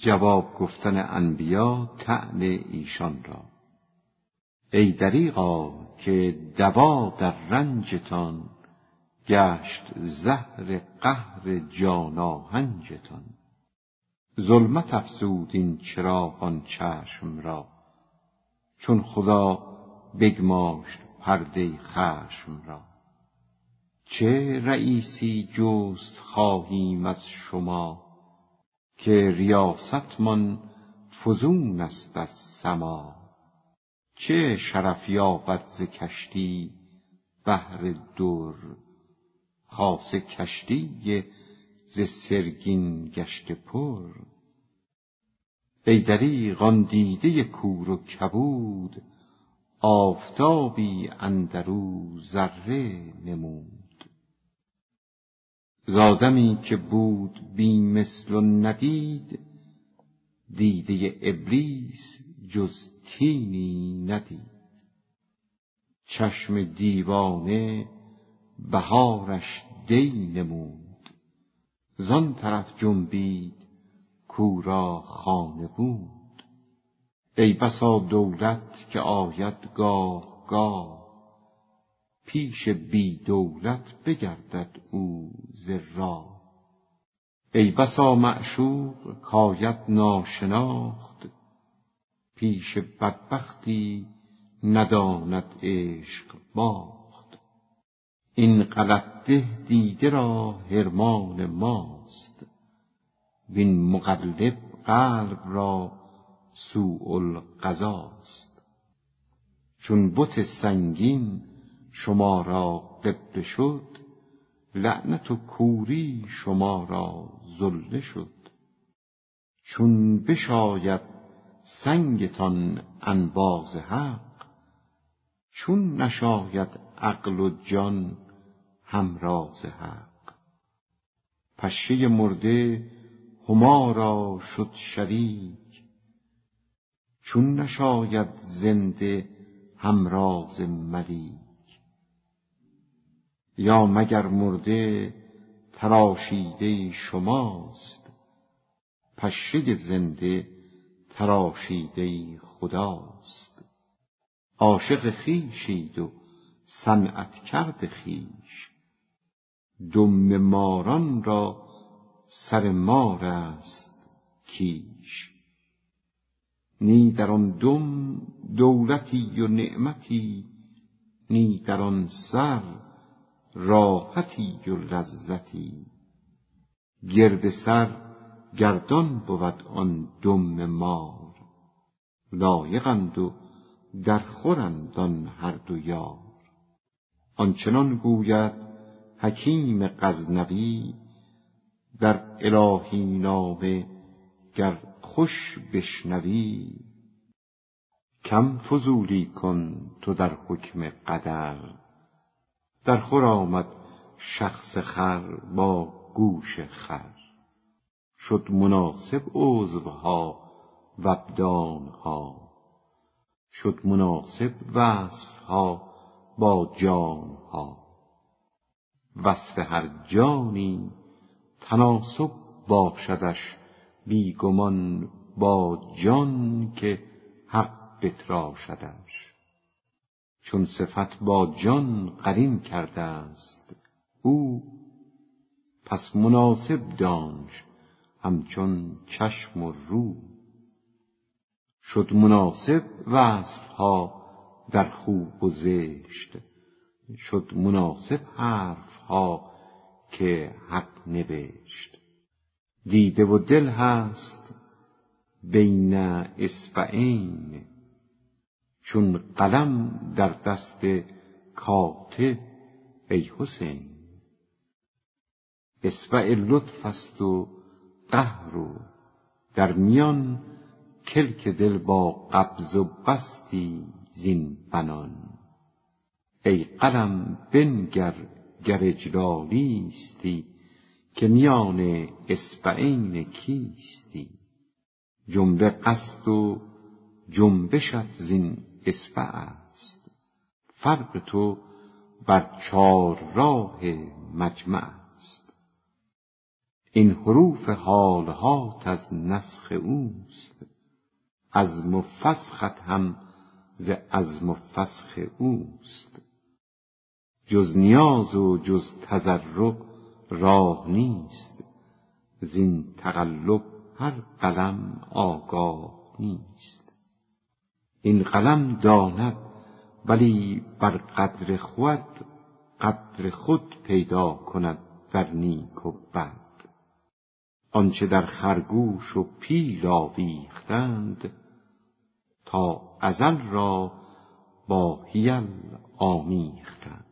جواب گفتن انبیا طعن ایشان را. ای دریغا که دوا در رنجتان، گشت زهر قهر جان آهنجتان. ظلمت افزود این چراغان چشم را، چون خدا بگماشت پرده خشم را. چه رییسی جست خواهیم از شما، که ریاستمان فزون است از سما. چه شرف یابد ز کشتی بحر در، خاصه کشتی ز سرگین گشته پر. ای دریغ آن دیده کور و کبود، آفتابی اندرو ذره نمود. زآدمی که بود بی مثل و ندید، دیده ابلیس جز طینی ندید. چشم دیوانه بهارش دی نمود، زان طرف جنبید کو را خانه بود. ای بسا دولت که آید گاه گاه، پیش بی دولت بگردد او ز راه. ای بسا معشوق کآید ناشناخت، پیش بدبختی نداند عشق باخت. این غلط ده دیده را حرمان ماست، وین مقلب قلب را سوء القضاست. چون بت سنگین شما را قبله شد، لعنت و کوری شما را ذله شد. چون بشاید سنگتان انباز حق، چون نشاید عقل و جان همراز حق. پشه مرده هما را شد شریک، چون نشاید زنده همراز ملیک. یا مگر مرده تراشیده شماست، پشه زنده تراشیده خداست. عاشق خویشید و صنعت کرد خویش، دم ماران را سر مار است کیش. نی در آن دم دولتی و نعمتی، نی در آن سر راحتی و لذتی. گرد سر گردان بود آن دم مار، لایقند و در خورند آن هر دو یار. آنچنان گوید حکیم غزنوی، در الهی نامه گر خوش بشنوی. کم فضولی کن تو در حکم قدر، در خور آمد شخص خر با گوش خر. شد مناسب عضوها و ابدانها، شد مناسب وصفها با جانها. وصف هر جانی تناسب باشدش، بی گمان با جان که حق بتراشدش. چون صفت با جان قرین کرده است او، پس مناسب دانش همچون چشم و رو. شد مناسب وصفها در خوب و زشت، شد مناسب حرفها که حق نبشت. دیده و دل هست بین اصبعین، چون قلم در دست کاتب ای حسین. اصبع لطف است و قهر و در میان، کلک دل با قبض و بسطی زین بنان. ای قلم بنگر گر اجلالیستی، که میان اصبعین کیستی. جمله قصد و جنبشت زین اصبع است، فرق تو بر چار راه مجمع است. این حروف حالهات از نسخ اوست، عزم و فسخت هم ز عزم و فسخ اوست. جز نیاز و جز تضرع راه نیست، زین تقلب هر قلم آگاه نیست. این قلم داند ولی بر قدر خود پیدا کند در نیک و بد. آنچه در خرگوش و پیل آویختند، تا ازل را با حیل آمیختند.